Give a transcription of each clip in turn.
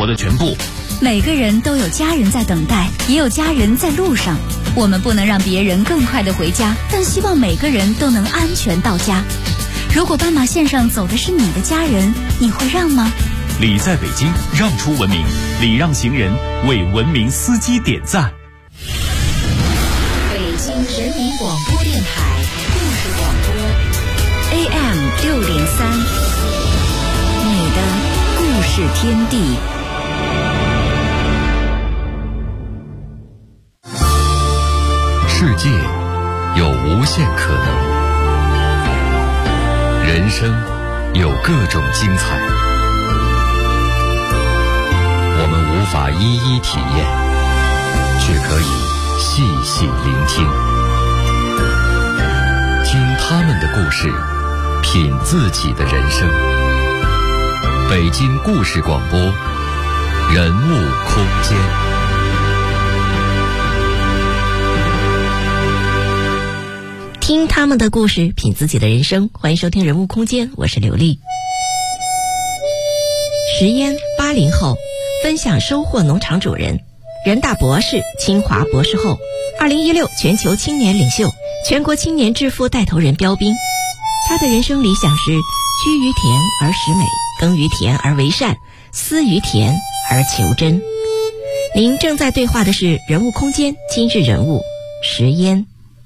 活的全部。 每个人都有家人在等待，也有家人在路上。我们不能让别人更快地回家，但希望每个人都能安全到家。如果斑马线上走的是你的家人，你会让吗？ 礼在北京，让出文明，礼让行人，为文明司机点赞。 北京人民广播电台故事广播 AM603，你的故事天地。 世界有无限可能，人生有各种精彩，我们无法一一体验，却可以细细聆听，听他们的故事，品自己的人生。北京故事广播，人物空间。 听他们的故事，品自己的人生。欢迎收听人物空间，我是刘丽。石嫣80后，分享收获农场主人，人大博士，清华博士后，2016全球青年领袖，全国青年致富带头人标兵。他的人生理想是居于田而食美，耕于田而为善，思于田而求真。您正在对话的是人物空间今日人物石嫣。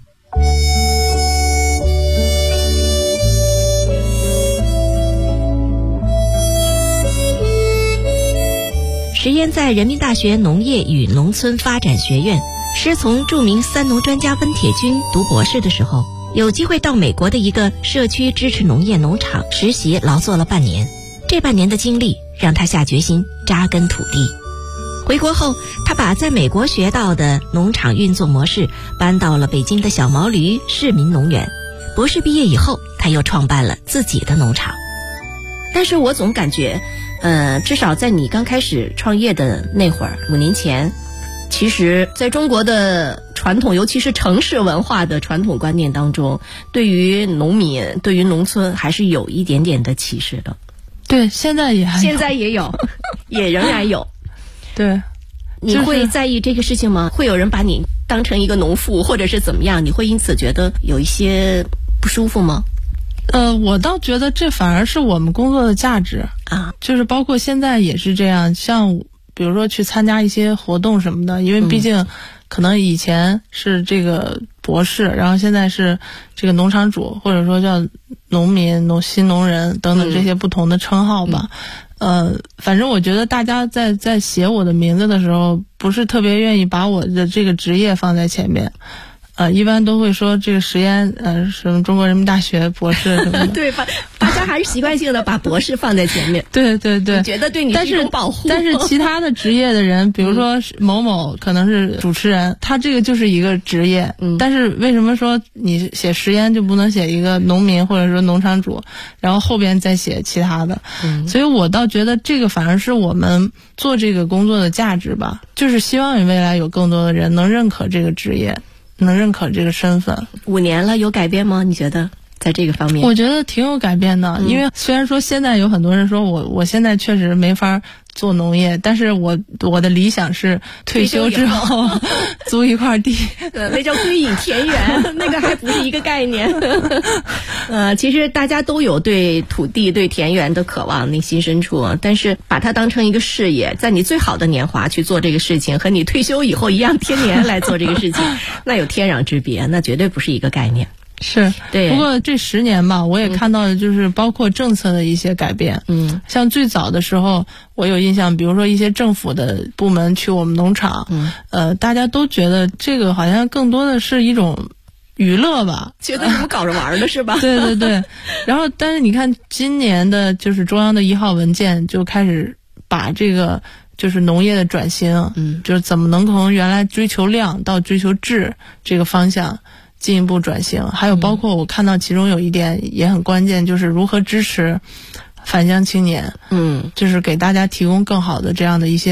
石嫣在人民大学农业与农村发展学院师从著名三农专家温铁军读博士的时候，有机会到美国的一个社区支持农业农场实习劳作了半年。这半年的经历让他下决心扎根土地。回国后，他把在美国学到的农场运作模式搬到了北京的小毛驴市民农园。博士毕业以后，他又创办了自己的农场。但是我总感觉至少在你刚开始创业的那会儿，5年前，其实在中国的传统，尤其是城市文化的传统观念当中，对于农民，对于农村还是有一点点的歧视的。 对，现在也有也仍然有。 对， 你会在意这个事情吗？会有人把你当成一个农妇，或者是怎么样？你会因此觉得有一些不舒服吗？ 我倒觉得这反而是我们工作的价值啊，就是包括现在也是这样，像比如说去参加一些活动什么的，因为毕竟可能以前是这个博士，然后现在是这个农场主，或者说叫农民、新农人等等这些不同的称号吧。反正我觉得大家在写我的名字的时候，不是特别愿意把我的这个职业放在前面。一般都会说这个石嫣什么中国人民大学博士什么的。 对吧？大家还是习惯性的把博士放在前面。 对对对， 觉得对你是一种保护。 但是其他的职业的人，比如说某某可能是主持人，他这个就是一个职业。但是为什么说你写石嫣就不能写一个农民或者说农场主，然后后边再写其他的？所以我倒觉得这个反而是我们做这个工作的价值吧，就是希望未来有更多的人能认可这个职业，能认可这个身份。 5年了，有改变吗？你觉得在这个方面？ 我觉得挺有改变的，因为虽然说现在有很多人说我现在确实没法做农业，但是我的理想是退休之后租一块地， 那叫归隐田园，那个还不是一个概念。其实大家都有对土地、对田园的渴望，内心深处，但是把它当成一个事业，在你最好的年华去做这个事情，和你退休以后一样，天年来做这个事情，那有天壤之别，那绝对不是一个概念。 是， 对。 不过这10年吧，我也看到的就是包括政策的一些改变。像最早的时候，我有印象，比如说一些政府的部门去我们农场，大家都觉得这个好像更多的是一种娱乐吧， 觉得你们搞着玩的是吧？ 对对对。然后，但是你看今年的就是中央的1号文件就开始把这个就是农业的转型，就是怎么能从原来追求量到追求质这个方向进一步转型。还有包括我看到其中有一点也很关键，就是如何支持返乡青年，就是给大家提供更好的这样的一些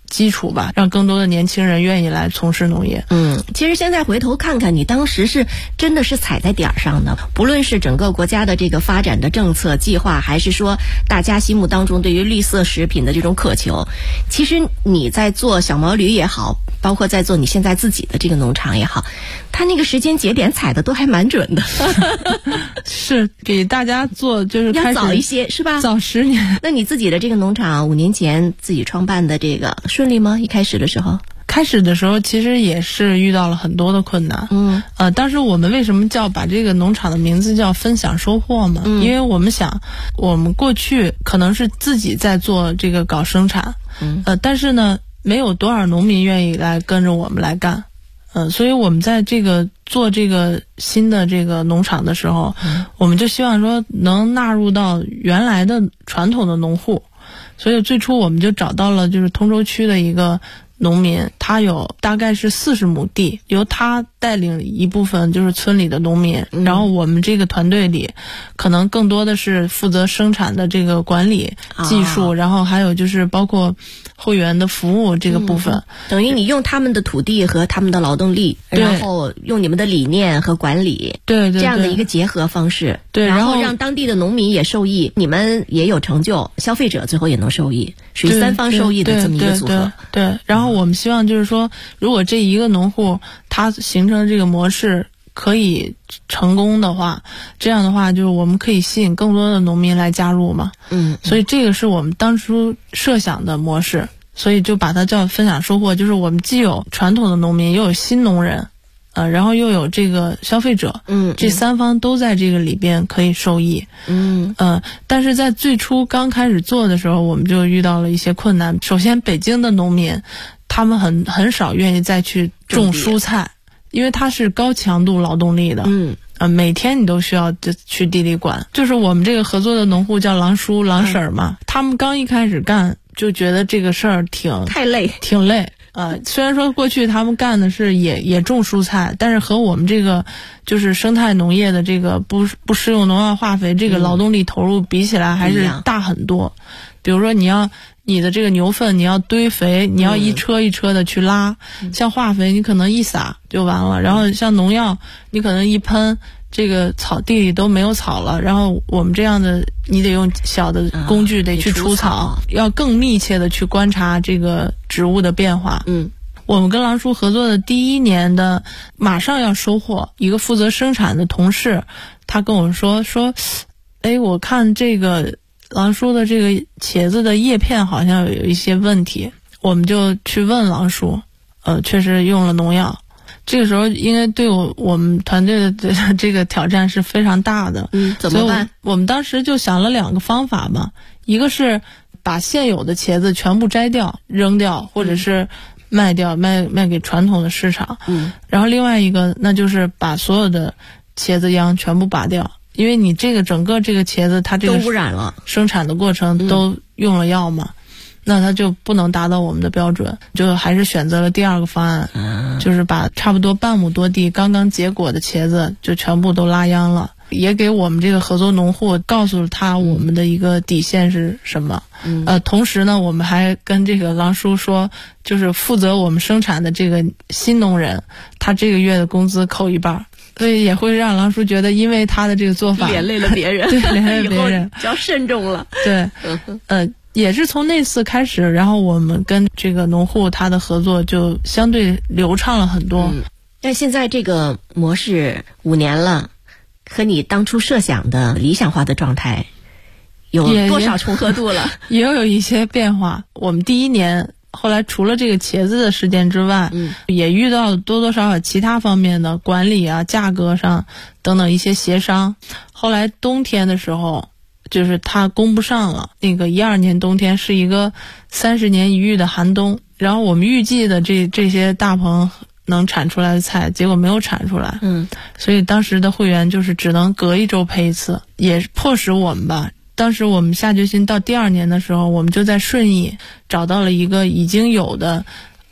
基础吧，让更多的年轻人愿意来从事农业。 其实现在回头看看，你当时是真的是踩在点儿上的，不论是整个国家的这个发展的政策计划，还是说大家心目当中对于绿色食品的这种渴求，其实你在做小毛驴也好，包括在做你现在自己的这个农场也好，它那个时间节点踩的都还蛮准的。 是给大家做就是要早一些是吧？ 早10年。 那你自己的这个农场5年前自己创办的这个顺利吗？一开始的时候？ 开始的时候其实也是遇到了很多的困难。当时我们为什么把这个农场的名字叫分享收获嘛？因为我们想，我们过去可能是自己在做这个搞生产，但是呢，没有多少农民愿意来跟着我们来干。所以我们在这个做这个新的这个农场的时候，我们就希望说能纳入到原来的传统的农户。所以最初我们就找到了就是通州区的一个农民，他有大概是40亩地，由他带领一部分就是村里的农民，然后我们这个团队里可能更多的是负责生产的这个管理技术，然后还有就是包括会员的服务这个部分。 等于你用他们的土地和他们的劳动力，然后用你们的理念和管理， 对这样的一个结合方式， 对， 然后让当地的农民也受益，你们也有成就，消费者最后也能受益，属于3方受益的这么一个组合。 对，然后我们希望就是说，如果这一个农户他形成这个模式可以成功的话，这样的话就是我们可以吸引更多的农民来加入嘛。所以这个是我们当初设想的模式，所以就把它叫分享收获，就是我们既有传统的农民，又有新农人，然后又有这个消费者，这3方都在这个里边可以受益。但是在最初刚开始做的时候，我们就遇到了一些困难。首先，北京的农民他们很少愿意再去种蔬菜，因为它是高强度劳动力的。每天你都需要去地里管。就是我们这个合作的农户叫郎叔郎婶儿嘛，他们刚一开始干就觉得这个事儿挺累。虽然说过去他们干的是也种蔬菜，但是和我们这个就是生态农业的这个不施用农药化肥这个劳动力投入比起来还是大很多。比如说你的这个牛粪你要堆肥，你要一车一车的去拉，像化肥你可能一撒就完了，然后像农药你可能一喷，这个草地里都没有草了，然后我们这样的你得用小的工具得去除草，要更密切的去观察这个植物的变化。我们跟郎叔合作的第1年的马上要收获，一个负责生产的同事他跟我说我看这个郎叔的这个茄子的叶片好像有一些问题，我们就去问郎叔，确实用了农药。这个时候应该对我们团队的这个挑战是非常大的。 怎么办？ 我们当时就想了2个方法嘛，一个是把现有的茄子全部摘掉扔掉，或者是卖掉，卖给传统的市场。然后另外一个那就是把所有的茄子秧全部拔掉，因为你这个整个这个茄子它这个都污染了， 生产的过程都用了药嘛，那它就不能达到我们的标准，就还是选择了第2个方案，就是把差不多半亩多地刚刚结果的茄子就全部都拉秧了，也给我们这个合作农户告诉了他我们的一个底线是什么。同时呢，我们还跟这个郎叔说，就是负责我们生产的这个新农人，他这个月的工资扣1半。所以也会让郎叔觉得，因为他的这个做法连累了别人， 对，连累了别人， 就要慎重了。 对，也是从那次开始，然后我们跟这个农户他的合作就相对流畅了很多。 但现在这个模式5年了，和你当初设想的理想化的状态有多少重合度了？ 也有一些变化。我们第1年后来除了这个茄子的事件之外，也遇到多多少少其他方面的管理啊、价格上等等一些协商。后来冬天的时候，就是它供不上了。那个12年冬天是一个30年一遇的寒冬，然后我们预计的这些大棚能产出来的菜，结果没有产出来。所以当时的会员就是只能隔1周配一次，也迫使我们吧。当时我们下决心到第2年的时候，我们就在顺义找到了一个已经有的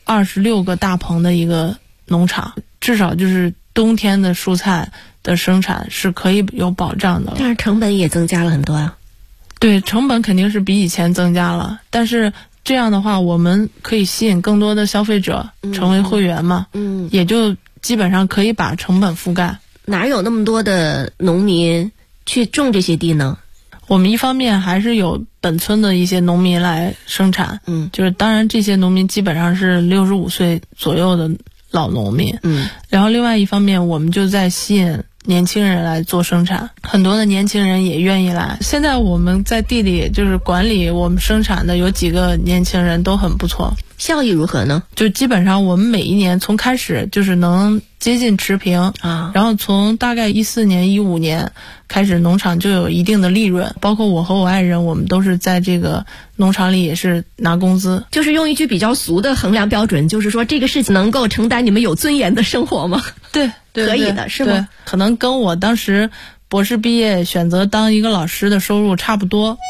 26个大棚的一个农场，至少就是冬天的蔬菜的生产是可以有保障的。 但是成本也增加了很多啊。 对，成本肯定是比以前增加了，但是这样的话，我们可以吸引更多的消费者成为会员嘛，也就基本上可以把成本覆盖。 哪有那么多的农民去种这些地呢？ 我们一方面还是有本村的一些农民来生产，就是当然这些农民基本上是65岁左右的老农民，然后另外一方面我们就在吸引年轻人来做生产，很多的年轻人也愿意来。现在我们在地里就是管理我们生产的有几个年轻人都很不错。 效益如何呢？ 就基本上我们每一年从开始就是能接近持平啊，然后从大概14年15年开始，农场就有一定的利润，包括我和我爱人，我们都是在这个农场里也是拿工资。 就是用一句比较俗的衡量标准，就是说这个事情能够承担你们有尊严的生活吗？ 对， 可以的，是吗？ 可能跟我当时博士毕业选择当一个老师的收入差不多。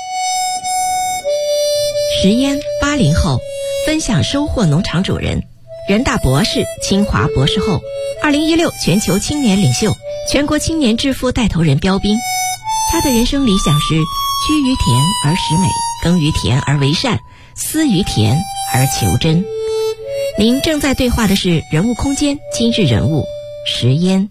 石嫣80后，分享收获农场主人，人大博士，清华博士后，2016全球青年领袖，全国青年致富带头人标兵。他的人生理想是居于田而食美，耕于田而为善，思于田而求真。您正在对话的是人物空间今日人物石嫣。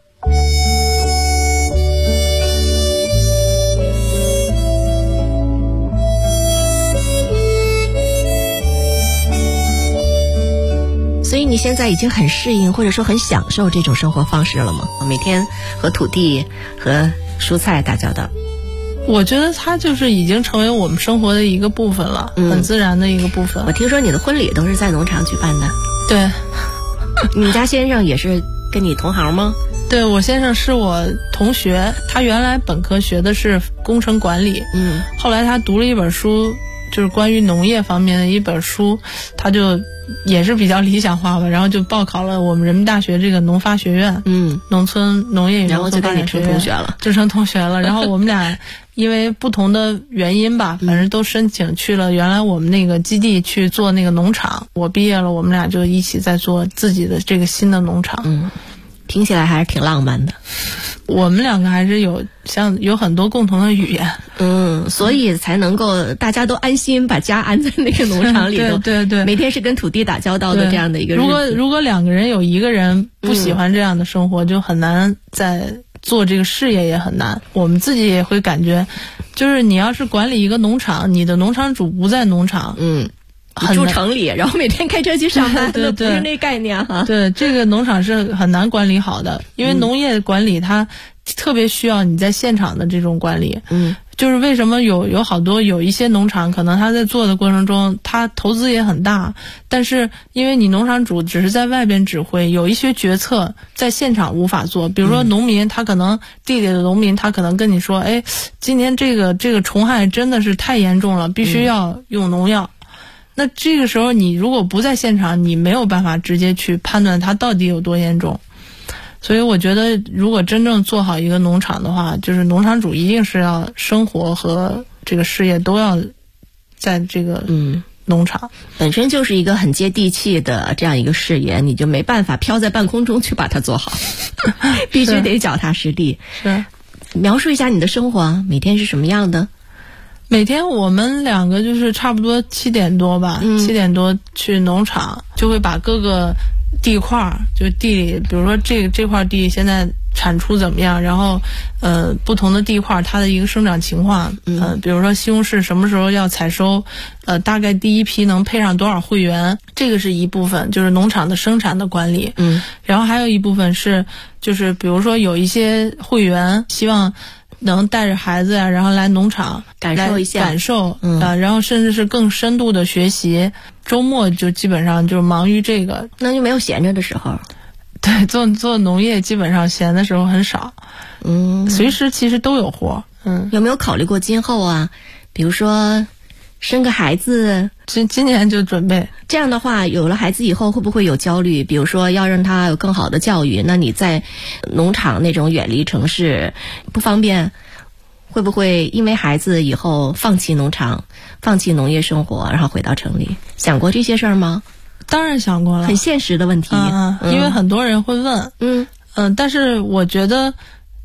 所以你现在已经很适应或者说很享受这种生活方式了吗？每天和土地和蔬菜打交道。 我觉得它就是已经成为我们生活的一个部分了，很自然的一个部分。 我听说你的婚礼都是在农场举办的。 对。 你家先生也是跟你同行吗？ 对，我先生是我同学，他原来本科学的是工程管理，后来他读了一本书，就是关于农业方面的一本书，他就也是比较理想化吧，然后就报考了我们人民大学这个农发学院，农村农业与农村发展学院，然后就跟你成同学了，就成同学了。然后我们俩因为不同的原因吧，反正都申请去了原来我们那个基地去做那个农场。我毕业了，我们俩就一起在做自己的这个新的农场。 听起来还是挺浪漫的。 我们两个还是有很多共同的语言， 所以才能够大家都安心把家安在那个农场里头。 对， 每天是跟土地打交道的这样的一个日子。 如果两个人有一个人不喜欢这样的生活，就很难在做这个事业，也很难。我们自己也会感觉，就是你要是管理一个农场，你的农场主不在农场， 你住城里，然后每天开车去上班， 对， 不是那概念哈。 对，这个农场是很难管理好的，因为农业管理它特别需要你在现场的这种管理。就是为什么有一些农场，可能他在做的过程中，他投资也很大，但是因为你农场主只是在外边指挥，有一些决策在现场无法做。比如说农民，他可能地里的农民，他可能跟你说，今年这个虫害真的是太严重了，必须要用农药。那这个时候你如果不在现场，你没有办法直接去判断它到底有多严重。所以我觉得如果真正做好一个农场的话，就是农场主一定是要生活和这个事业都要在这个农场。 本身就是一个很接地气的这样一个事业，你就没办法飘在半空中去把它做好，必须得脚踏实地。 是。 描述一下你的生活，每天是什么样的？ 每天我们两个就是差不多7点多吧，7点多去农场，就会把各个地块，就地里，比如说这块地现在产出怎么样，然后不同的地块它的一个生长情况，比如说西红柿什么时候要采收，大概第一批能配上多少会员，这个是一部分，就是农场的生产的管理。然后还有一部分是就是比如说有一些会员希望能带着孩子呀，然后来农场感受一下， 然后甚至是更深度的学习。周末就基本上就忙于这个， 那就没有闲着的时候。 对，做农业基本上闲的时候很少，随时其实都有活。 有没有考虑过今后啊？比如说生个孩子， 今年就准备。 这样的话，有了孩子以后会不会有焦虑？比如说要让他有更好的教育，那你在农场那种远离城市不方便，会不会因为孩子以后放弃农场，放弃农业生活，然后回到城里？想过这些事儿吗？ 当然想过了， 很现实的问题。 因为很多人会问，但是我觉得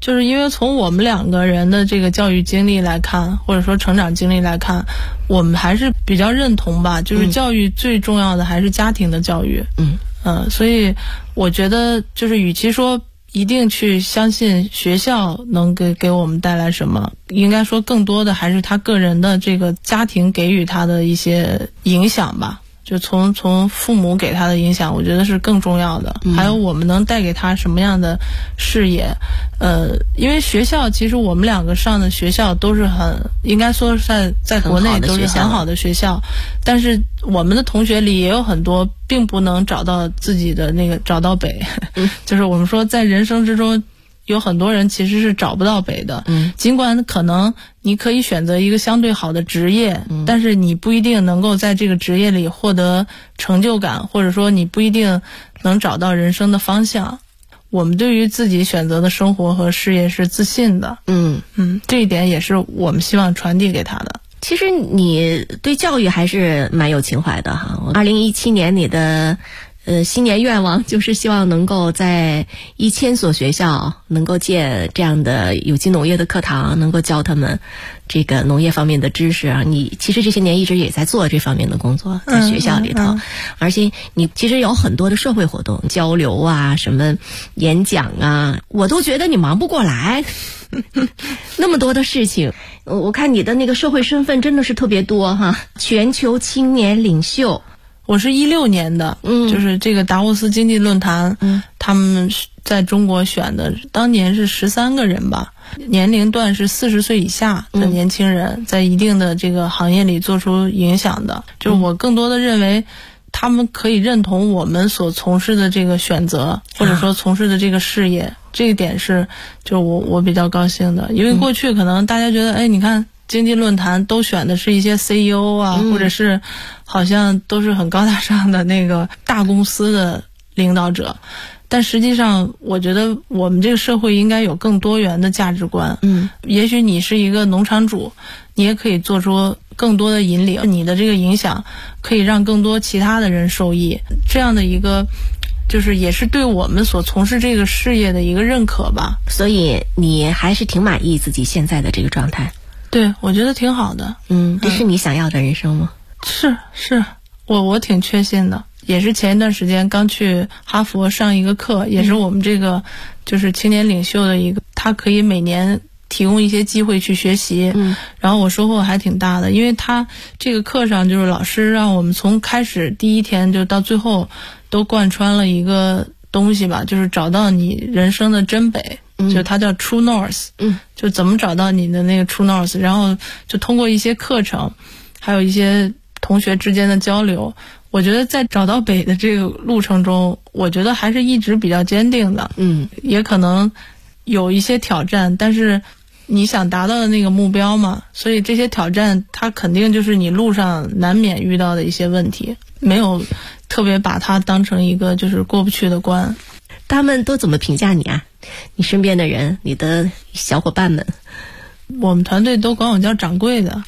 就是因为从我们两个人的这个教育经历来看，或者说成长经历来看，我们还是比较认同吧，就是教育最重要的还是家庭的教育。所以我觉得就是与其说一定去相信学校能给我们带来什么，应该说更多的还是他个人的这个家庭给予他的一些影响吧。就从父母给他的影响，我觉得是更重要的。还有我们能带给他什么样的视野。因为学校其实我们两个上的学校都是应该说是在国内都是很好的学校，但是我们的同学里也有很多并不能找到自己的那个找到北。就是我们说在人生之中有很多人其实是找不到北的。尽管可能你可以选择一个相对好的职业，但是你不一定能够在这个职业里获得成就感，或者说你不一定能找到人生的方向。我们对于自己选择的生活和事业是自信的。这一点也是我们希望传递给他的。 其实你对教育还是蛮有情怀的哈。2017年你的新年愿望就是希望能够在1000所学校能够建这样的有机农业的课堂，能够教他们这个农业方面的知识啊。你其实这些年一直也在做这方面的工作，在学校里头，而且你其实有很多的社会活动交流啊，什么演讲啊，我都觉得你忙不过来。那么多的事情，我看你的那个社会身份真的是特别多哈，全球青年领袖。 我是16年的，就是这个达沃斯经济论坛，他们在中国选的，当年是13个人吧，年龄段是40岁以下的年轻人，在一定的这个行业里做出影响的。就是我更多的认为，他们可以认同我们所从事的这个选择，或者说从事的这个事业，这一点是就我比较高兴的。因为过去可能大家觉得，你看经济论坛都选的是一些 CEO 啊，或者是好像都是很高大上的那个大公司的领导者，但实际上我觉得我们这个社会应该有更多元的价值观。也许你是一个农场主，你也可以做出更多的引领，你的这个影响可以让更多其他的人受益，这样的一个就是也是对我们所从事这个事业的一个认可吧。 所以你还是挺满意自己现在的这个状态？ 对，我觉得挺好的。 这是你想要的人生吗？ 是，我挺确信的。也是前一段时间刚去哈佛上一个课，也是我们这个就是青年领袖的一个，他可以每年提供一些机会去学习。然后我收获还挺大的，因为他这个课上就是老师让我们从开始第一天就到最后都贯穿了一个东西吧，就是找到你人生的真北。就它叫 True North。就怎么找到你的那个 True North， 然后就通过一些课程，还有一些同学之间的交流，我觉得在找到北的这个路程中，我觉得还是一直比较坚定的。也可能有一些挑战，但是你想达到的那个目标嘛，所以这些挑战它肯定就是你路上难免遇到的一些问题，没有特别把它当成一个就是过不去的关。 他们都怎么评价你啊？你身边的人，你的小伙伴们？ 我们团队都管我叫掌柜的。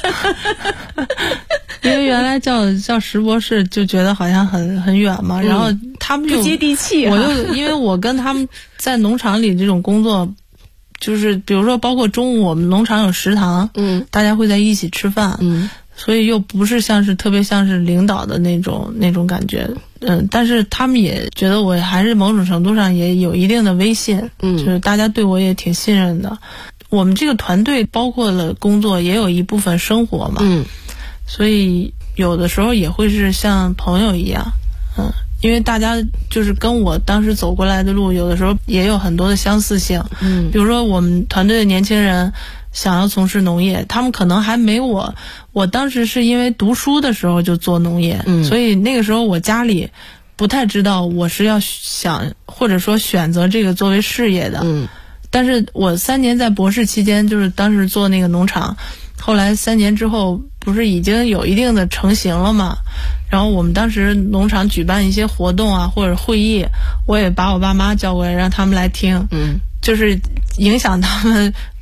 因为原来叫石博士就觉得好像很远嘛，然后他们就不接地气啊。 我就因为我跟他们在农场里这种工作，就是比如说包括中午我们农场有食堂，大家会在一起吃饭，所以又不是特别像是领导的那种感觉。但是他们也觉得我还是某种程度上也有一定的威信，就是大家对我也挺信任的。我们这个团队包括了工作，也有一部分生活嘛，所以有的时候也会是像朋友一样，因为大家就是跟我当时走过来的路，有的时候也有很多的相似性。比如说我们团队的年轻人想要从事农业，他们可能还没我当时是因为读书的时候就做农业，所以那个时候我家里不太知道我是要想或者说选择这个作为事业的。但是我3年在博士期间，就是当时做那个农场，后来3年之后不是已经有一定的成型了嘛，然后我们当时农场举办一些活动啊或者会议，我也把我爸妈叫过来让他们来听，就是影响他们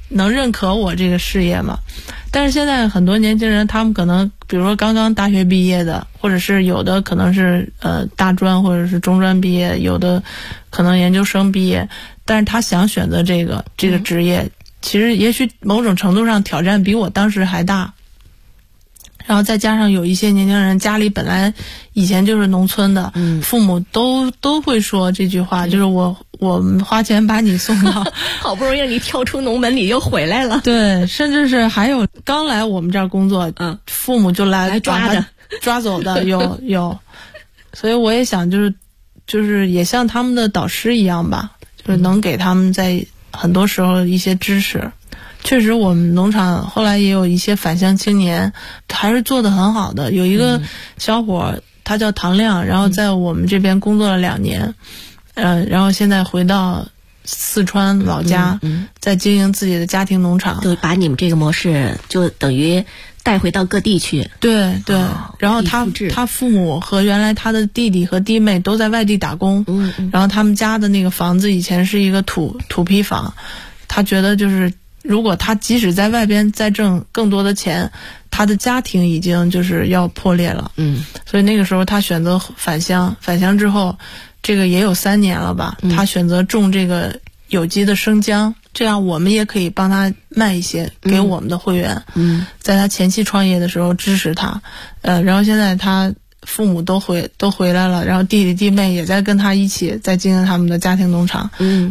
能认可我这个事业吗？但是现在很多年轻人，他们可能比如说刚刚大学毕业的，或者是有的可能是大专或者是中专毕业，有的可能研究生毕业，但是他想选择这个职业，其实也许某种程度上挑战比我当时还大。然后再加上有一些年轻人家里本来以前就是农村的，父母都会说这句话，就是我们花钱把你送到好不容易让你跳出农门，你又回来了。 对，甚至是还有刚来我们这儿工作，父母就来抓走的有，所以我也想就是也像他们的导师一样吧，就是能给他们在很多时候一些支持。确实我们农场后来也有一些返乡青年还是做得很好的，有一个小伙他叫唐亮，然后在我们这边工作了2年，然后现在回到四川老家，在经营自己的家庭农场， 就把你们这个模式就等于带回到各地去。 对，然后他父母和原来他的弟弟和弟妹都在外地打工，然后他们家的那个房子以前是一个土坯房，他觉得就是如果他即使在外边再挣更多的钱，他的家庭已经就是要破裂了。所以那个时候他选择返乡之后，这个也有3年了吧，他选择种这个有机的生姜，这样我们也可以帮他卖一些给我们的会员。在他前期创业的时候支持他，然后现在他父母都回来了，然后弟弟弟妹也在跟他一起在经营他们的家庭农场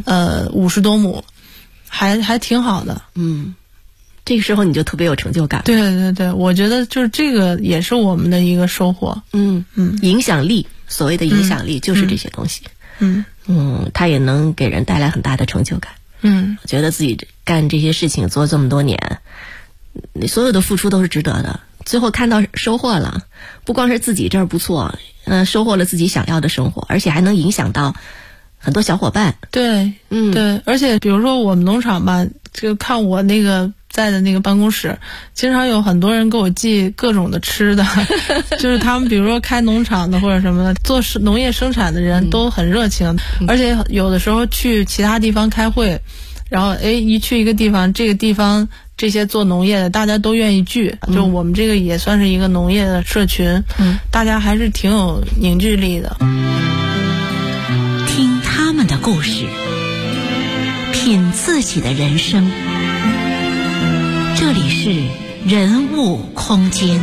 ，50多亩。还挺好的。 这个时候你就特别有成就感。 对，我觉得就是这个也是我们的一个收获。 影响力，所谓的影响力就是这些东西。它也能给人带来很大的成就感。我觉得自己干这些事情做这么多年，你所有的付出都是值得的。最后看到收获了，不光是自己这儿不错，收获了自己想要的生活，而且还能影响到很多小伙伴。 对，而且比如说我们农场吧，就看我那个在的那个办公室，经常有很多人给我寄各种的吃的，就是他们比如说开农场的或者什么的，做农业生产的人都很热情，而且有的时候去其他地方开会，然后一去一个地方，这个地方这些做农业的大家都愿意聚，就我们这个也算是一个农业的社群，大家还是挺有凝聚力的。 听他们的故事，品自己的人生。这里是人物空间。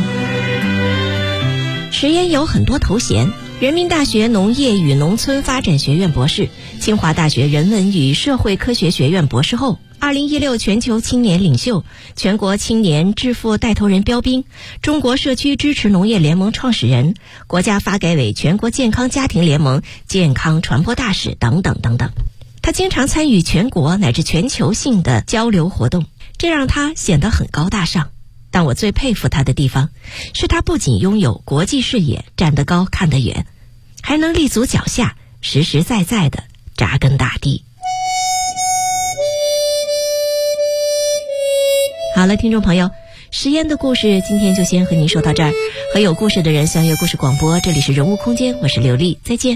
石嫣有很多头衔：人民大学农业与农村发展学院博士，清华大学人文与社会科学学院博士后，2016全球青年领袖，全国青年致富带头人标兵，中国社区支持农业联盟创始人，国家发改委全国健康家庭联盟健康传播大使等等等等。他经常参与全国乃至全球性的交流活动，这让他显得很高大上。但我最佩服他的地方，是他不仅拥有国际视野，站得高看得远，还能立足脚下，实实在在地扎根大地。好了，听众朋友，石嫣的故事今天就先和您说到这儿。和有故事的人相约故事广播，这里是人物空间，我是刘丽，再见。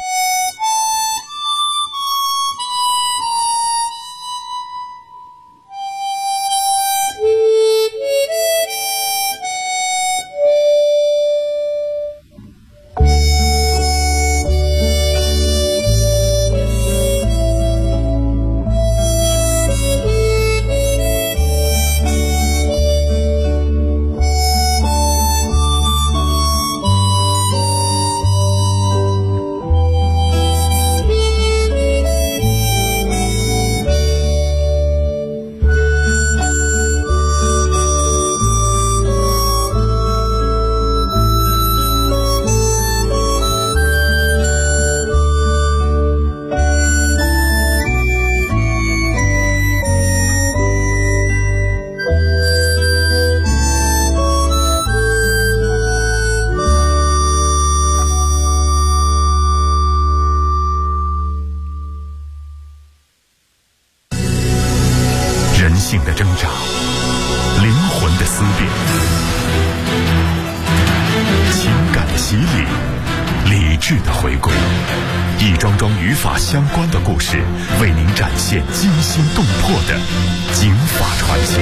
性的挣扎，灵魂的思辨，情感的洗礼，理智致的回归，一桩桩与法相关的故事，为您展现惊心动魄的警法传奇。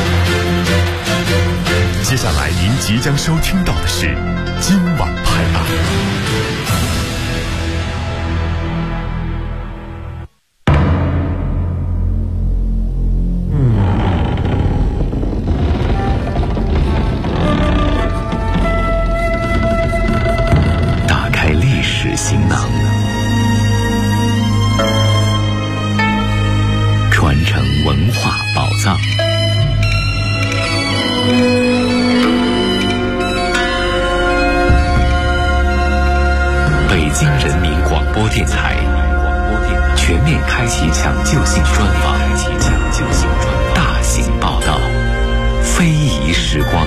接下来您即将收听到的是今晚拍案。打开历史行囊，传承文化宝藏。北京人民广播电台全面开启抢救性专访，大型报道，非遗时光。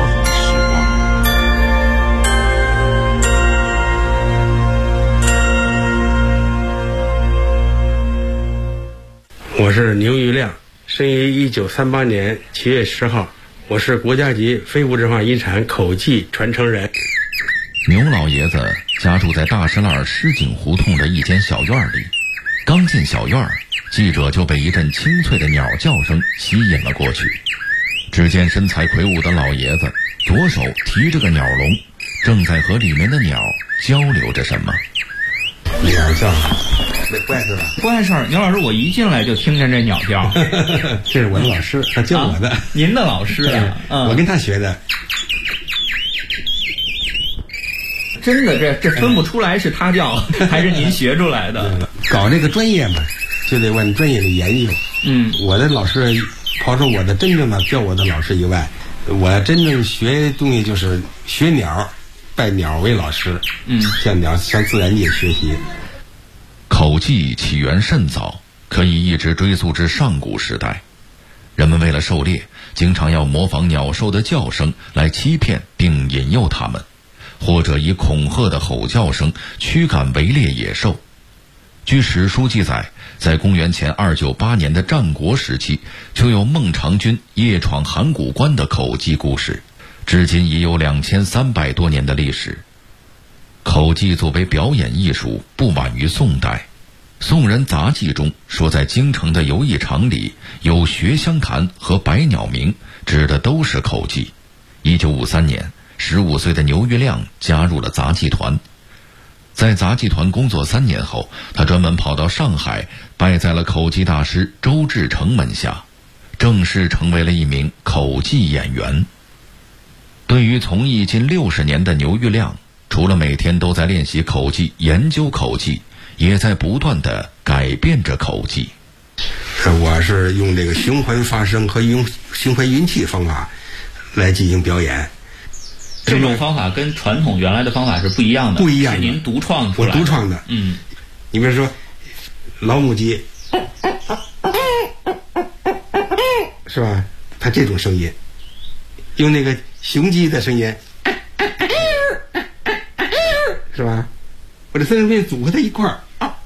我是牛玉亮，生于1938年7月10号，我是国家级非物质文化遗产口技传承人。 牛老爷子家住在大石栏狮井胡同的一间小院里，刚进小院，记者就被一阵清脆的鸟叫声吸引了过去。只见身材魁梧的老爷子左手提着个鸟笼，正在和里面的鸟交流着什么。 鸟叫，没怪事吧？ 不碍事儿，牛老师，我一进来就听见这鸟叫。 这是我的老师，他教我的。 您的老师呀？ 我跟他学的。 真的，这分不出来是他教还是您学出来的。 搞这个专业嘛，就得往专业里研究。我的老师，刨除我的真正的教我的老师以外，我真正学东西就是学鸟，拜鸟为老师。向自然界学习。 口技起源甚早，可以一直追溯至上古时代。人们为了狩猎，经常要模仿鸟兽的叫声来欺骗并引诱它们，或者以恐吓的吼叫声驱赶围猎野兽。据史书记载，在公元前298年的战国时期，就有孟尝君夜闯函谷关的口技故事，至今已有2300多年的历史。口技作为表演艺术，不晚于宋代。宋人杂记中说，在京城的游艺场里有学香坛和百鸟鸣，指的都是口技。1953年，15岁的牛玉亮加入了杂技团。在杂技团工作3年后，他专门跑到上海，拜在了口技大师周志成门下，正式成为了一名口技演员。对于从艺近60年的牛玉亮，除了每天都在练习口技、研究口技，也在不断地改变着口技。 我是用这个循环发声和用循环运气方法来进行表演。 这种方法跟传统原来的方法是不一样的， 不一样的， 是您独创出来的。 我独创的。你比如说老母鸡，是吧？它这种声音，用那个雄鸡的声音，是吧？我这三声变组合在一块儿，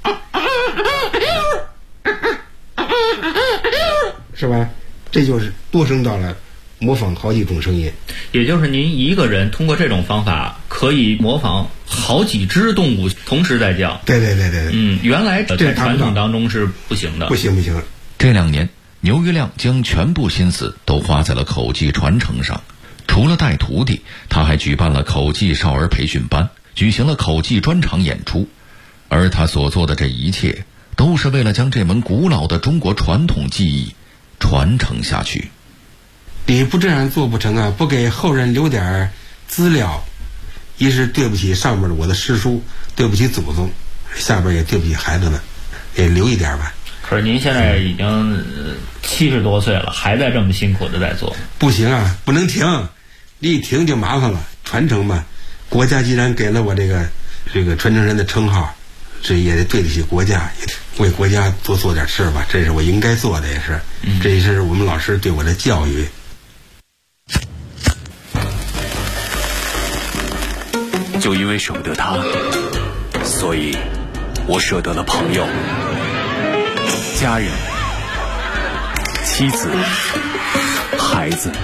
是吧？这就是多声道了，模仿好几种声音。 也就是您一个人通过这种方法可以模仿好几只动物同时在叫。 对。 原来在传统当中是不行的。不行。 这2年，牛玉亮将全部心思都花在了口技传承上。除了带徒弟，他还举办了口技少儿培训班，举行了口技专场演出。而他所做的这一切，都是为了将这门古老的中国传统技艺传承下去。 你不这样做不成啊！不给后人留点资料，一是对不起上面的我的师叔，对不起祖宗，下边也对不起孩子们，也留一点吧。 可是您现在已经70多岁了，还在这么辛苦的在做。 不行啊，不能停，一停就麻烦了。传承嘛，国家既然给了我这个传承人的称号，这也得对得起国家，也为国家多做点事吧，这是我应该做的，也是，这也是我们老师对我的教育。 就因为舍不得他，所以我舍得了朋友、家人、妻子、孩子。